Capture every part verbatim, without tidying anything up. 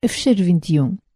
Fecheiro vinte e um.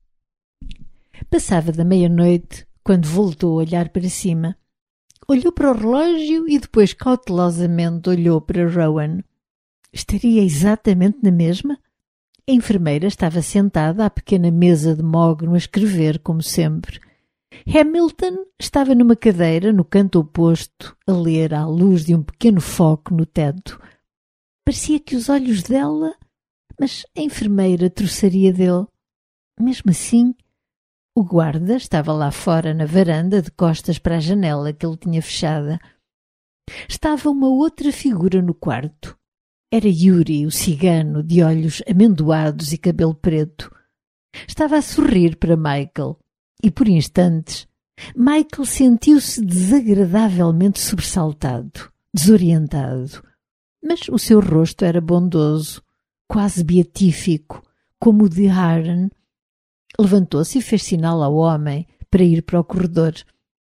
Passava da meia-noite quando voltou a olhar para cima. Olhou para o relógio e depois cautelosamente olhou para Rowan. Estaria exatamente na mesma? A enfermeira estava sentada à pequena mesa de mogno a escrever, como sempre. Hamilton estava numa cadeira no canto oposto, a ler à luz de um pequeno foco no teto. Parecia que os olhos dela... Mas a enfermeira troçaria dele. Mesmo assim, o guarda estava lá fora na varanda, de costas para a janela que ele tinha fechada. Estava uma outra figura no quarto. Era Yuri, o cigano, de olhos amendoados e cabelo preto. Estava a sorrir para Michael, e por instantes, Michael sentiu-se desagradavelmente sobressaltado, desorientado. Mas o seu rosto era bondoso, quase beatífico, como o de Aaron. Levantou-se e fez sinal ao homem para ir para o corredor.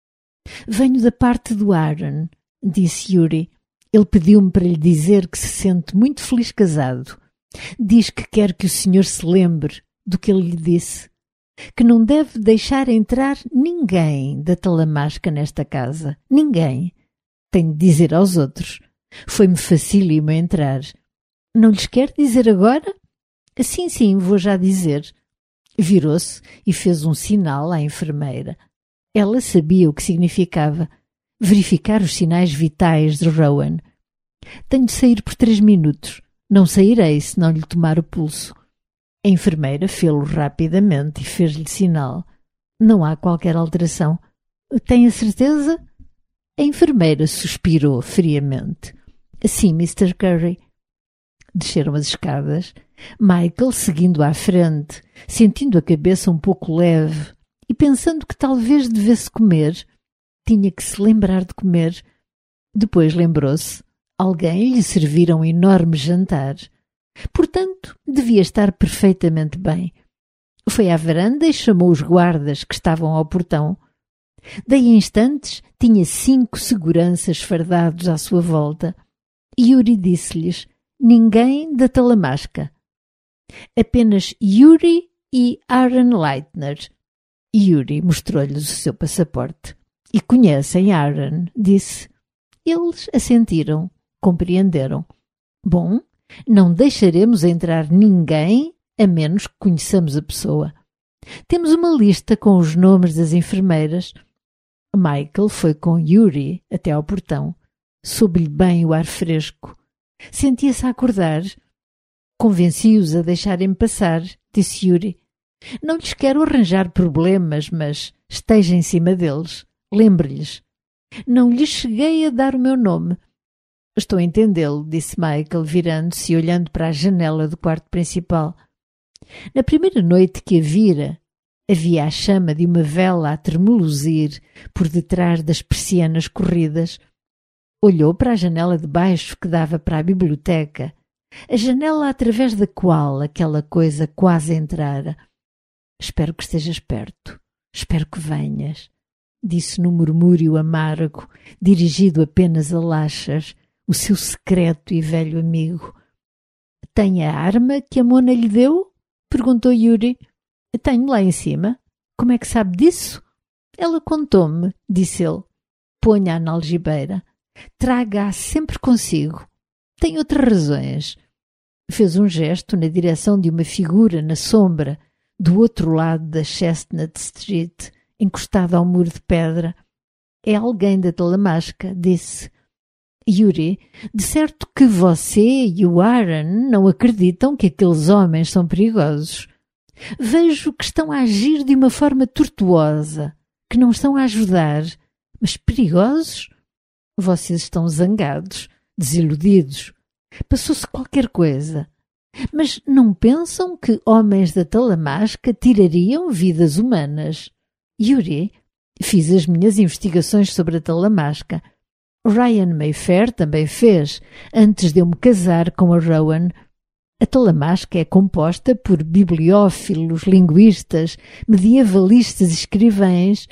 «Venho da parte do Aaron», disse Yuri. «Ele pediu-me para lhe dizer que se sente muito feliz casado. Diz que quer que o senhor se lembre do que ele lhe disse, que não deve deixar entrar ninguém da Talamasca nesta casa. Ninguém. Tenho de dizer aos outros. Foi-me facílimo entrar. Não lhes quer dizer agora? Sim, sim, vou já dizer». Virou-se e fez um sinal à enfermeira. Ela sabia o que significava. Verificar os sinais vitais de Rowan. «Tenho de sair por três minutos. Não sairei se não lhe tomar o pulso». A enfermeira fê-lo rapidamente e fez-lhe sinal. «Não há qualquer alteração. Tem a certeza?» A enfermeira suspirou friamente. «Sim, mister Curry». Desceram as escadas. Michael, seguindo à frente, sentindo a cabeça um pouco leve e pensando que talvez devesse comer. Tinha que se lembrar de comer. Depois lembrou-se. Alguém lhe servira um enorme jantar. Portanto, devia estar perfeitamente bem. Foi à varanda e chamou os guardas que estavam ao portão. Daí a instantes tinha cinco seguranças fardados à sua volta. Yuri disse-lhes: «Ninguém da Talamasca. Apenas Yuri e Aaron Leitner». Yuri mostrou-lhes o seu passaporte. «E conhecem Aaron?» disse. Eles assentiram, compreenderam. «Bom, não deixaremos entrar ninguém a menos que conheçamos a pessoa. Temos uma lista com os nomes das enfermeiras». Michael foi com Yuri até ao portão. Soube-lhe bem o ar fresco. Sentia-se a acordar. «Convenci-os a deixarem-me passar», disse Yuri. «Não lhes quero arranjar problemas, mas esteja em cima deles. Lembre-lhes. Não lhes cheguei a dar o meu nome». «Estou a entendê-lo», disse Michael, virando-se e olhando para a janela do quarto principal. Na primeira noite que a vira, havia a chama de uma vela a tremuluzir por detrás das persianas corridas. Olhou para a janela de baixo que dava para a biblioteca, a janela através da qual aquela coisa quase entrara. «Espero que estejas perto. Espero que venhas», disse num murmúrio amargo, dirigido apenas a Lachas, o seu secreto e velho amigo. «Tem a arma que a Mona lhe deu?» perguntou Yuri. «Tenho lá em cima. Como é que sabe disso?» «Ela contou-me», disse ele. «Ponha-a na algibeira. Traga-a sempre consigo. Tem outras razões». Fez um gesto na direção de uma figura na sombra, do outro lado da Chestnut Street, encostada ao muro de pedra. «É alguém da Talamasca», disse. «Yuri, de certo que você e o Aaron não acreditam que aqueles homens são perigosos. Vejo que estão a agir de uma forma tortuosa, que não estão a ajudar. Mas perigosos? Vocês estão zangados, desiludidos. Passou-se qualquer coisa. Mas não pensam que homens da Talamasca tirariam vidas humanas? Yuri, fiz as minhas investigações sobre a Talamasca. Ryan Mayfair também fez, antes de eu me casar com a Rowan. A Talamasca é composta por bibliófilos, linguistas, medievalistas e escrivães.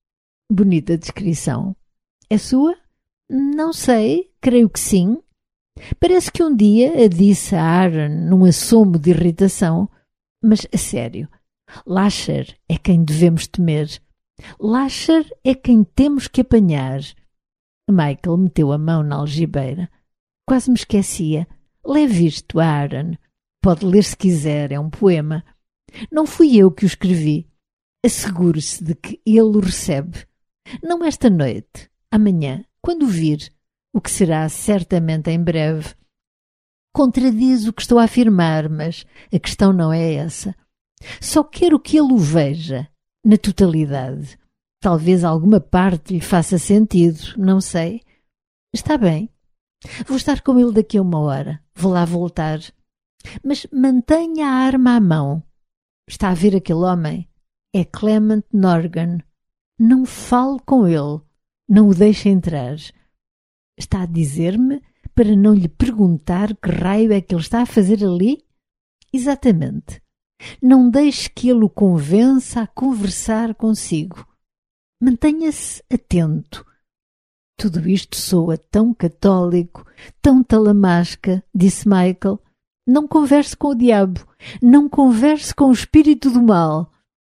Bonita descrição. É sua? Não sei, creio que sim. Parece que um dia a disse a Aaron num assomo de irritação. Mas, a sério, Lasher é quem devemos temer. Lasher é quem temos que apanhar. Michael meteu a mão na algibeira. Quase me esquecia. Leve isto a Aaron. Pode ler se quiser, é um poema. Não fui eu que o escrevi. Assegure-se de que ele o recebe. Não esta noite, amanhã, quando o vir, o que será certamente em breve. Contradiz o que estou a afirmar, mas a questão não é essa. Só quero que ele o veja, na totalidade. Talvez alguma parte lhe faça sentido, não sei. Está bem. Vou estar com ele daqui a uma hora. Vou lá voltar. Mas mantenha a arma à mão. Está a ver aquele homem? É Clement Norgan. Não fale com ele. Não o deixe entrar. Está a dizer-me para não lhe perguntar que raio é que ele está a fazer ali? Exatamente. Não deixe que ele o convença a conversar consigo. Mantenha-se atento. Tudo isto soa tão católico, tão talamasca, disse Michael. Não converse com o diabo. Não converse com o espírito do mal.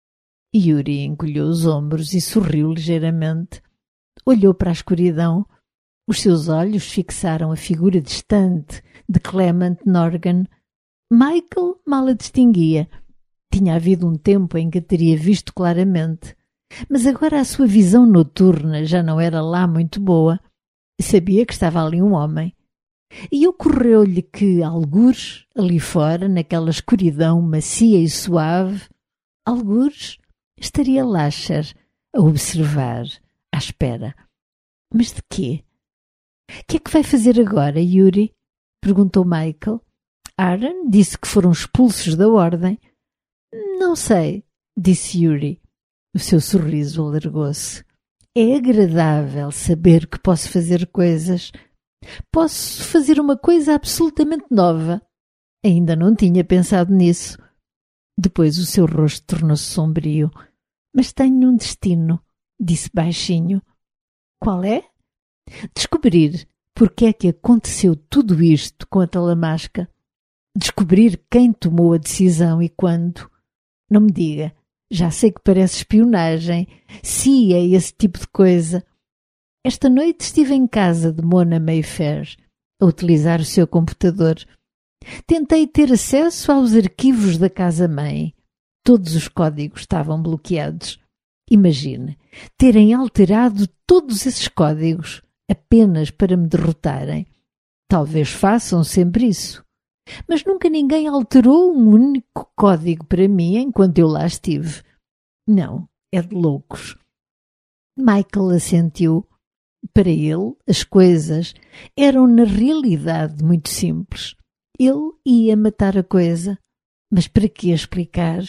Yuri encolheu os ombros e sorriu ligeiramente. Olhou para a escuridão. Os seus olhos fixaram a figura distante de Clement Norgan. Michael mal a distinguia. Tinha havido um tempo em que a teria visto claramente, mas agora a sua visão noturna já não era lá muito boa. Sabia que estava ali um homem. E ocorreu-lhe que, algures, ali fora, naquela escuridão macia e suave, algures, estaria Lasher a observar, à espera. Mas de quê? Que é que vai fazer agora, Yuri? Perguntou Michael. Aaron disse que foram expulsos da ordem. Não sei, disse Yuri. O seu sorriso alargou-se. É agradável saber que posso fazer coisas. Posso fazer uma coisa absolutamente nova. Ainda não tinha pensado nisso. Depois o seu rosto tornou-se sombrio. Mas tenho um destino, disse baixinho. Qual é? Descobrir porque é que aconteceu tudo isto com a talamasca. Descobrir quem tomou a decisão e quando. Não me diga, já sei que parece espionagem, C I A e esse tipo de coisa. Esta noite estive em casa de Mona Mayfair, a utilizar o seu computador. Tentei ter acesso aos arquivos da casa-mãe. Todos os códigos estavam bloqueados. Imagine, terem alterado todos esses códigos apenas para me derrotarem. Talvez façam sempre isso. Mas nunca ninguém alterou um único código para mim enquanto eu lá estive. Não, é de loucos. Michael assentiu. Para ele, as coisas eram na realidade muito simples. Ele ia matar a coisa. Mas para que explicar?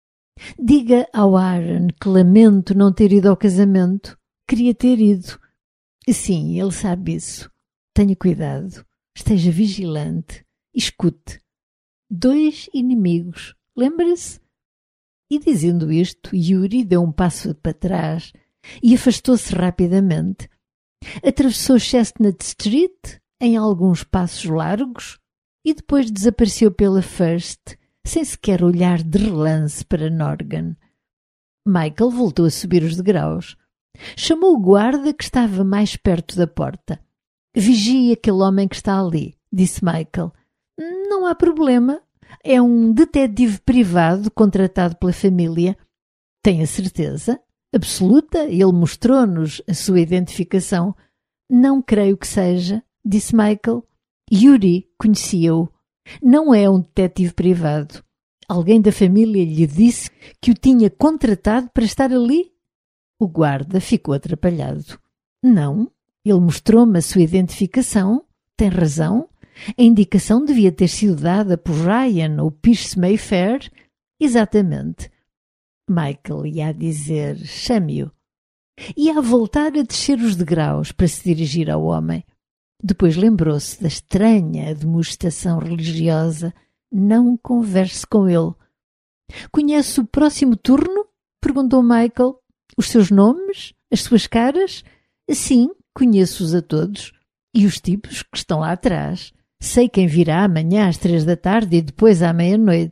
Diga ao Aaron que lamento não ter ido ao casamento. Queria ter ido. Sim, ele sabe isso. Tenha cuidado. Esteja vigilante. Escute. Dois inimigos. Lembra-se? E dizendo isto, Yuri deu um passo para trás e afastou-se rapidamente. Atravessou Chestnut Street em alguns passos largos e depois desapareceu pela First, sem sequer olhar de relance para Norgan. Michael voltou a subir os degraus. Chamou o guarda que estava mais perto da porta. Vigie aquele homem que está ali, disse Michael. Não há problema. É um detetive privado contratado pela família. Tem a certeza? Absoluta? Ele mostrou-nos a sua identificação. Não creio que seja, disse Michael. Yuri conhecia-o. Não é um detetive privado. Alguém da família lhe disse que o tinha contratado para estar ali? O guarda ficou atrapalhado. Não, ele mostrou-me a sua identificação. Tem razão. A indicação devia ter sido dada por Ryan ou Pierce Mayfair. Exatamente. Michael ia a dizer, chame-o. Ia a voltar a descer os degraus para se dirigir ao homem. Depois lembrou-se da estranha admoestação religiosa. Não converse com ele. Conhece o próximo turno? Perguntou Michael. Os seus nomes? As suas caras? Sim, conheço-os a todos. E os tipos que estão lá atrás. Sei quem virá amanhã às três da tarde e depois à meia-noite.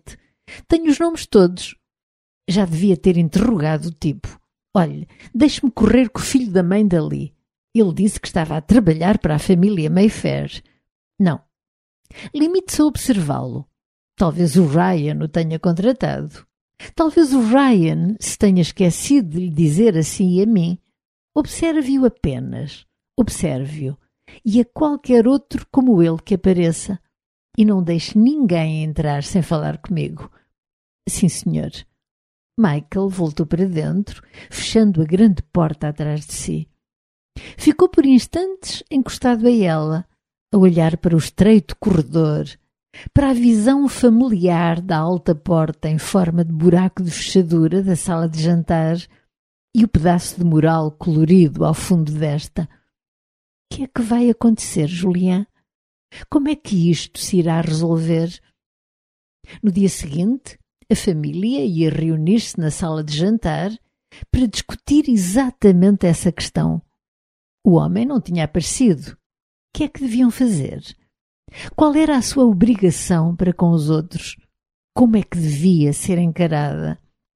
Tenho os nomes todos. Já devia ter interrogado o tipo. Olhe, deixe-me correr com o filho da mãe dali. Ele disse que estava a trabalhar para a família Mayfair. Não. Limite-se a observá-lo. Talvez o Ryan o tenha contratado. Talvez o Ryan se tenha esquecido de lhe dizer assim a mim. Observe-o apenas. Observe-o. E a qualquer outro como ele que apareça. E não deixe ninguém entrar sem falar comigo. Sim, senhor. Michael voltou para dentro, fechando a grande porta atrás de si. Ficou por instantes encostado a ela, a olhar para o estreito corredor, para a visão familiar da alta porta em forma de buraco de fechadura da sala de jantar e o pedaço de mural colorido ao fundo desta. O que é que vai acontecer, Julián? Como é que isto se irá resolver? No dia seguinte, a família ia reunir-se na sala de jantar para discutir exatamente essa questão. O homem não tinha aparecido. O que é que deviam fazer? Qual era a sua obrigação para com os outros? Como é que devia ser encarada?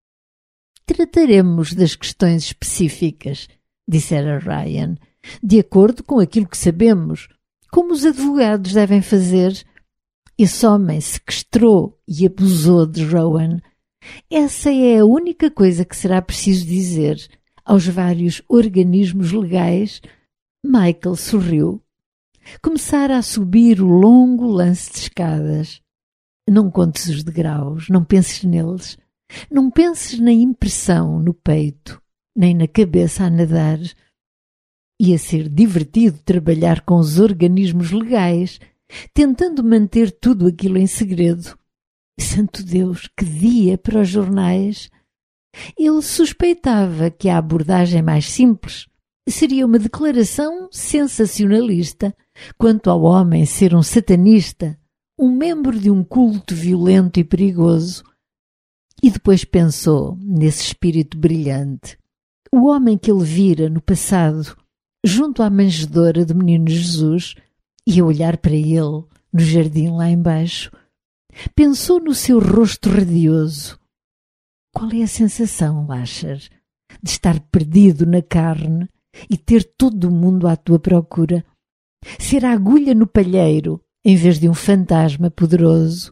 Trataremos das questões específicas, dissera Ryan, de acordo com aquilo que sabemos, como os advogados devem fazer. Esse homem sequestrou e abusou de Rowan. Essa é a única coisa que será preciso dizer aos vários organismos legais. Michael sorriu. Começara a subir o longo lance de escadas. Não contes os degraus, não penses neles. Não penses na impressão no peito, nem na cabeça a nadar. Ia ser divertido trabalhar com os organismos legais, tentando manter tudo aquilo em segredo. Santo Deus, que dia para os jornais! Ele suspeitava que a abordagem mais simples seria uma declaração sensacionalista quanto ao homem ser um satanista, um membro de um culto violento e perigoso. E depois pensou nesse espírito brilhante, o homem que ele vira no passado, junto à manjedoura do menino Jesus, e a olhar para ele no jardim lá embaixo. Pensou no seu rosto radioso. Qual é a sensação, achas, de estar perdido na carne e ter todo o mundo à tua procura? Ser a agulha no palheiro em vez de um fantasma poderoso.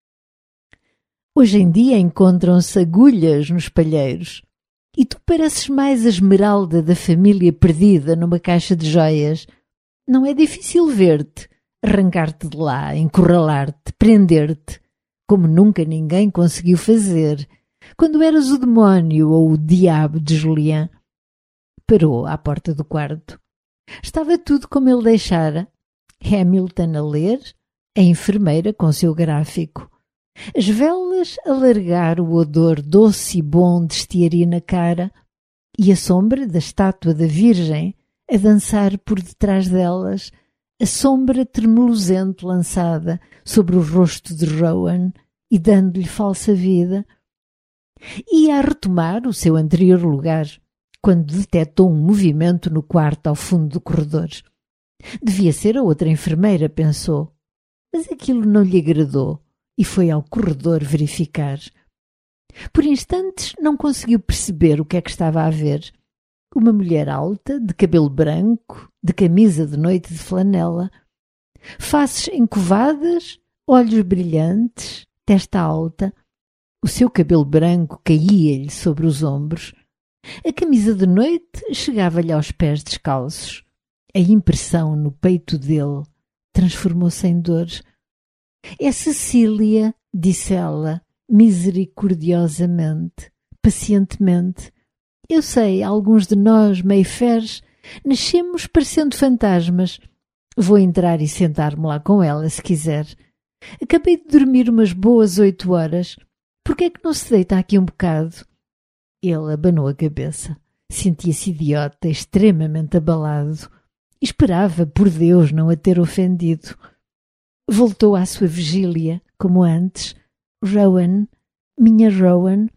Hoje em dia encontram-se agulhas nos palheiros e tu pareces mais a esmeralda da família perdida numa caixa de joias. Não é difícil ver-te, arrancar-te de lá, encurralar-te, prender-te, como nunca ninguém conseguiu fazer, quando eras o demónio ou o diabo de Julián. Parou à porta do quarto. Estava tudo como ele deixara. Hamilton a ler, a enfermeira com seu gráfico. As velas a largar o odor doce e bom de estiaria na cara e a sombra da estátua da Virgem a dançar por detrás delas, a sombra tremulosente lançada sobre o rosto de Rowan e dando-lhe falsa vida. Ia a retomar o seu anterior lugar, quando detectou um movimento no quarto ao fundo do corredor. Devia ser a outra enfermeira, pensou, mas aquilo não lhe agradou e foi ao corredor verificar. Por instantes não conseguiu perceber o que é que estava a ver. Uma mulher alta, de cabelo branco, de camisa de noite de flanela, faces encovadas, olhos brilhantes, testa alta. O seu cabelo branco caía-lhe sobre os ombros. A camisa de noite chegava-lhe aos pés descalços. A impressão no peito dele transformou-se em dor. É Cecília, disse ela, misericordiosamente, pacientemente. Eu sei, alguns de nós, Mayfairs, nascemos parecendo fantasmas. Vou entrar e sentar-me lá com ela, se quiser. Acabei de dormir umas boas oito horas. Por que é que não se deita aqui um bocado? Ele abanou a cabeça. Sentia-se idiota, extremamente abalado. Esperava, por Deus, não a ter ofendido. Voltou à sua vigília, como antes. Rowan, minha Rowan.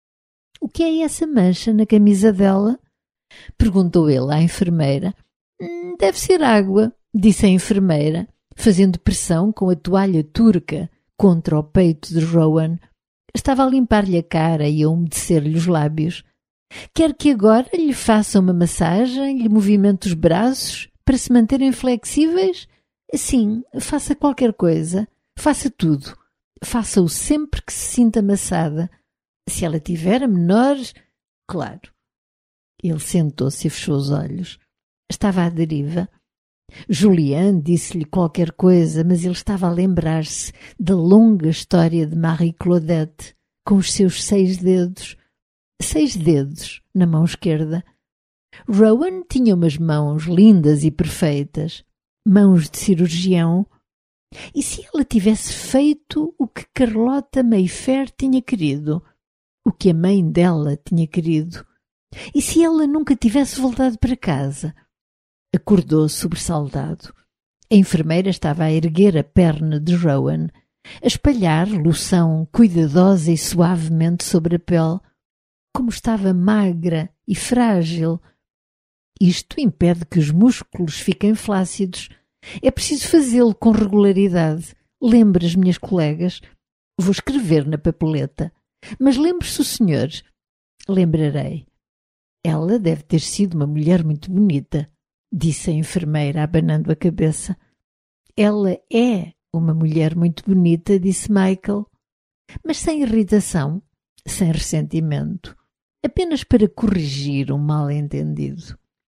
O que é essa mancha na camisa dela? Perguntou ele à enfermeira. Deve ser água, disse a enfermeira, fazendo pressão com a toalha turca contra o peito de Rowan. Estava a limpar-lhe a cara e a umedecer-lhe os lábios. Quer que agora lhe faça uma massagem, lhe movimente os braços para se manterem flexíveis? Sim, faça qualquer coisa. Faça tudo. Faça-o sempre que se sinta amassada. Se ela tiver a menor... Claro. Ele sentou-se e fechou os olhos. Estava à deriva. Julian disse-lhe qualquer coisa, mas ele estava a lembrar-se da longa história de Marie Claudette, com os seus seis dedos. Seis dedos na mão esquerda. Rowan tinha umas mãos lindas e perfeitas, mãos de cirurgião. E se ela tivesse feito o que Carlota Mayfair tinha querido, o que a mãe dela tinha querido? E se ela nunca tivesse voltado para casa? Acordou sobressaltado. A enfermeira estava a erguer a perna de Rowan, a espalhar loção cuidadosa e suavemente sobre a pele. Como estava magra e frágil. Isto impede que os músculos fiquem flácidos. É preciso fazê-lo com regularidade. Lembre as minhas colegas. Vou escrever na papeleta. Mas lembre-se o senhor. Lembrarei. Ela deve ter sido uma mulher muito bonita, disse a enfermeira, abanando a cabeça. Ela é uma mulher muito bonita, disse Michael, mas sem irritação, sem ressentimento, apenas para corrigir um mal-entendido.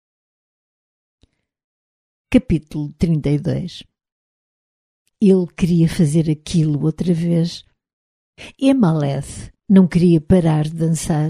Capítulo trinta e dois. Ele queria fazer aquilo outra vez. Emma Leth não queria parar de dançar.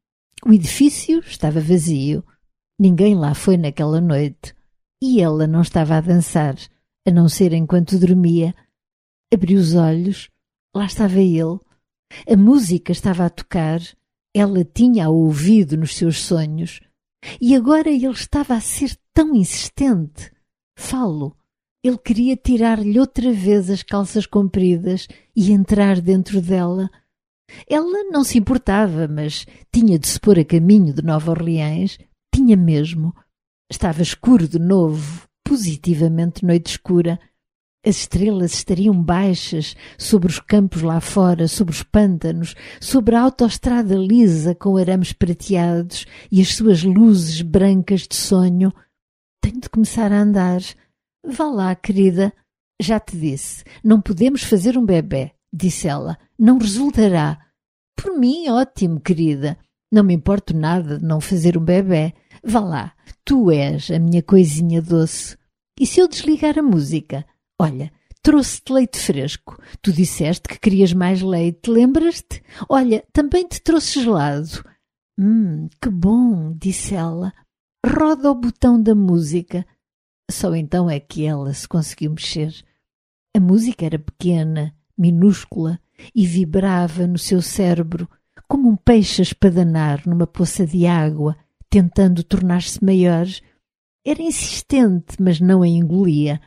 O edifício estava vazio. Ninguém lá foi naquela noite. E ela não estava a dançar, a não ser enquanto dormia. Abriu os olhos. Lá estava ele. A música estava a tocar. Ela tinha-a ouvido nos seus sonhos. E agora ele estava a ser tão insistente. Falo. Ele queria tirar-lhe outra vez as calças compridas e entrar dentro dela. Ela não se importava, mas tinha de se pôr a caminho de Nova Orleans. Tinha mesmo. Estava escuro de novo, positivamente noite escura. As estrelas estariam baixas sobre os campos lá fora, sobre os pântanos, sobre a autoestrada lisa com arames prateados e as suas luzes brancas de sonho. Tenho de começar a andar. Vá lá, querida. Já te disse, não podemos fazer um bebé, disse ela. Não resultará. Por mim, ótimo, querida. Não me importo nada de não fazer um bebé. Vá lá, tu és a minha coisinha doce. E se eu desligar a música? Olha, trouxe-te leite fresco. Tu disseste que querias mais leite, lembras-te? Olha, também te trouxe gelado. Hum, que bom, disse ela. Roda o botão da música. Só então é que ela se conseguiu mexer. A música era pequena, minúscula, e vibrava no seu cérebro, como um peixe a espadanar numa poça de água, tentando tornar-se maior. Era insistente, mas não a engolia.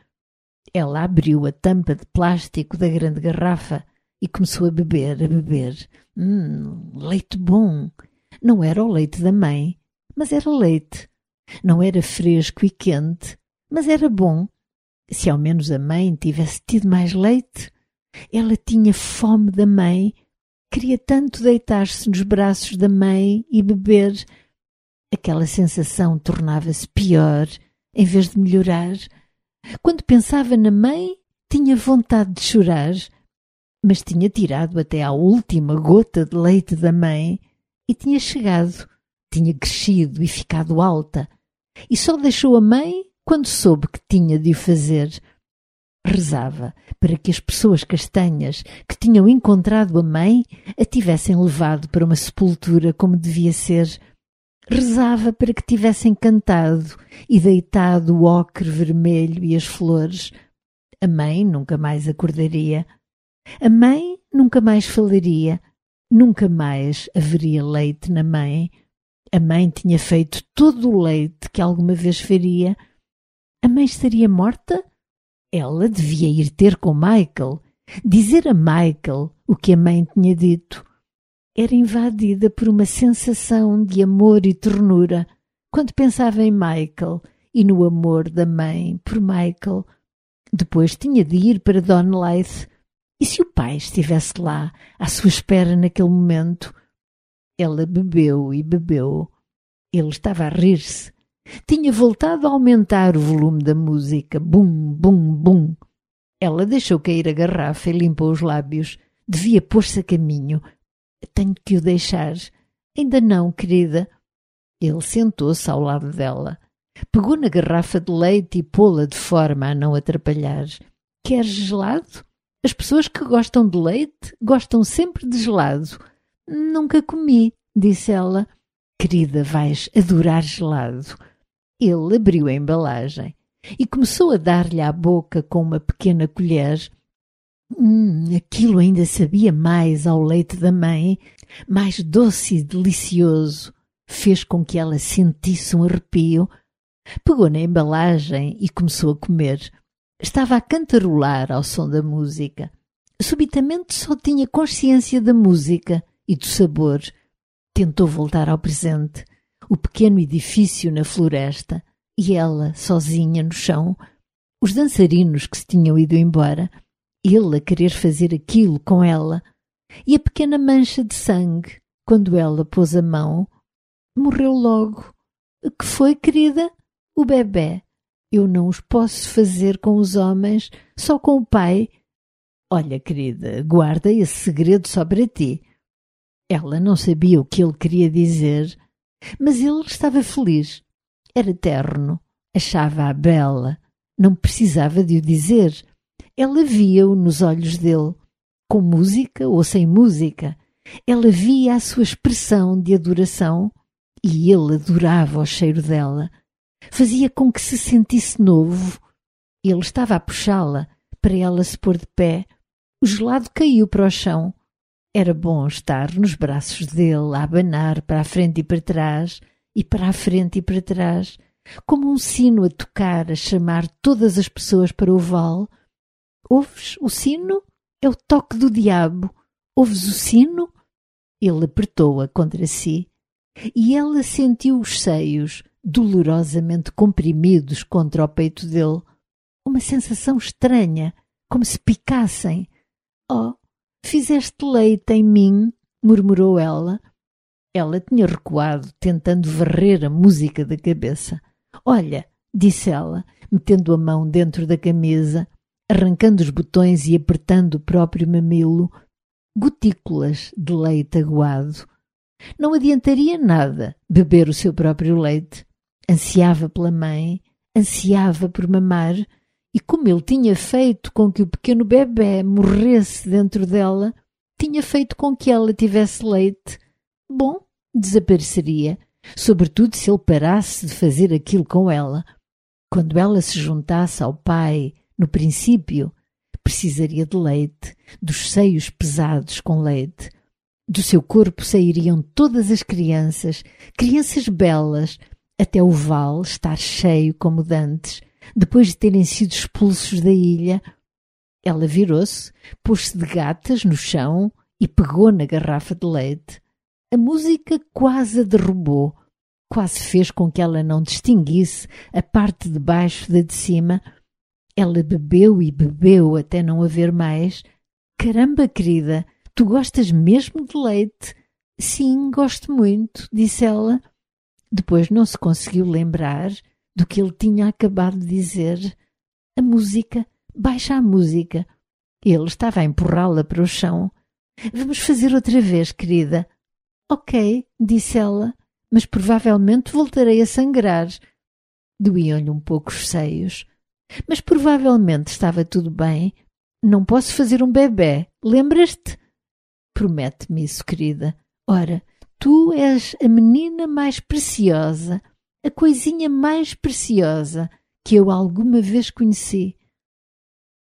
Ela abriu a tampa de plástico da grande garrafa e começou a beber, a beber. Hum, leite bom. Não era o leite da mãe, mas era leite. Não era fresco e quente, mas era bom. Se ao menos a mãe tivesse tido mais leite. Ela tinha fome da mãe, queria tanto deitar-se nos braços da mãe e beber. Aquela sensação tornava-se pior, em vez de melhorar. Quando pensava na mãe, tinha vontade de chorar, mas tinha tirado até à última gota de leite da mãe e tinha chegado, tinha crescido e ficado alta, e só deixou a mãe quando soube que tinha de o fazer. Rezava para que as pessoas castanhas que tinham encontrado a mãe a tivessem levado para uma sepultura como devia ser. Rezava para que tivessem cantado e deitado o ocre vermelho e as flores. A mãe nunca mais acordaria. A mãe nunca mais falaria. Nunca mais haveria leite na mãe. A mãe tinha feito todo o leite que alguma vez faria. A mãe estaria morta? Ela devia ir ter com Michael, dizer a Michael o que a mãe tinha dito. Era invadida por uma sensação de amor e ternura quando pensava em Michael e no amor da mãe por Michael. Depois tinha de ir para Donleith. E se o pai estivesse lá, à sua espera naquele momento? Ela bebeu e bebeu. Ele estava a rir-se. Tinha voltado a aumentar o volume da música. Bum, bum, bum. Ela deixou cair a garrafa e limpou os lábios. Devia pôr-se a caminho. Tenho que o deixar. Ainda não, querida. Ele sentou-se ao lado dela. Pegou na garrafa de leite e pô-la de forma a não atrapalhar. Queres gelado? As pessoas que gostam de leite gostam sempre de gelado. Nunca comi, disse ela. Querida, vais adorar gelado. Ele abriu a embalagem e começou a dar-lhe à boca com uma pequena colher. Hum, aquilo ainda sabia mais ao leite da mãe, mais doce e delicioso. Fez com que ela sentisse um arrepio. Pegou na embalagem e começou a comer. Estava a cantarolar ao som da música. Subitamente só tinha consciência da música e do sabor. Tentou voltar ao presente, o pequeno edifício na floresta, e ela, sozinha no chão, os dançarinos que se tinham ido embora, ele a querer fazer aquilo com ela, e a pequena mancha de sangue, quando ela pôs a mão, morreu logo. Que foi, querida? O bebé. Eu não os posso fazer com os homens, só com o pai. Olha, querida, guarda esse segredo só para ti. Ela não sabia o que ele queria dizer, mas ele estava feliz. Era terno, achava-a bela, não precisava de o dizer. Ela via-o nos olhos dele, com música ou sem música. Ela via a sua expressão de adoração e ele adorava o cheiro dela. Fazia com que se sentisse novo. Ele estava a puxá-la para ela se pôr de pé. O gelado caiu para o chão. Era bom estar nos braços dele, a abanar para a frente e para trás, e para a frente e para trás, como um sino a tocar, a chamar todas as pessoas para o vale. Ouves o sino? É o toque do diabo. Ouves o sino? Ele apertou-a contra si, e ela sentiu os seios dolorosamente comprimidos contra o peito dele. Uma sensação estranha, como se picassem. Oh, fizeste leite em mim, murmurou ela. Ela tinha recuado, tentando varrer a música da cabeça. Olha, disse ela, metendo a mão dentro da camisa, arrancando os botões e apertando o próprio mamilo, gotículas de leite aguado. Não adiantaria nada beber o seu próprio leite. Ansiava pela mãe, ansiava por mamar, e como ele tinha feito com que o pequeno bebé morresse dentro dela, tinha feito com que ela tivesse leite. Bom, desapareceria, sobretudo se ele parasse de fazer aquilo com ela. Quando ela se juntasse ao pai, no princípio, precisaria de leite, dos seios pesados com leite. Do seu corpo sairiam todas as crianças, crianças belas, até o vale estar cheio como dantes, depois de terem sido expulsos da ilha. Ela virou-se, pôs-se de gatas no chão e pegou na garrafa de leite. A música quase a derrubou, quase fez com que ela não distinguisse a parte de baixo da de cima. Ela bebeu e bebeu até não haver mais. Caramba, querida, tu gostas mesmo de leite? Sim, gosto muito, disse ela. Depois não se conseguiu lembrar do que ele tinha acabado de dizer. A música, baixa a música. Ele estava a empurrá-la para o chão. Vamos fazer outra vez, querida. Ok, disse ela, mas provavelmente voltarei a sangrar. Doíam-lhe um pouco os seios. Mas provavelmente estava tudo bem. Não posso fazer um bebé, lembras-te? Promete-me isso, querida. Ora, tu és a menina mais preciosa, a coisinha mais preciosa que eu alguma vez conheci.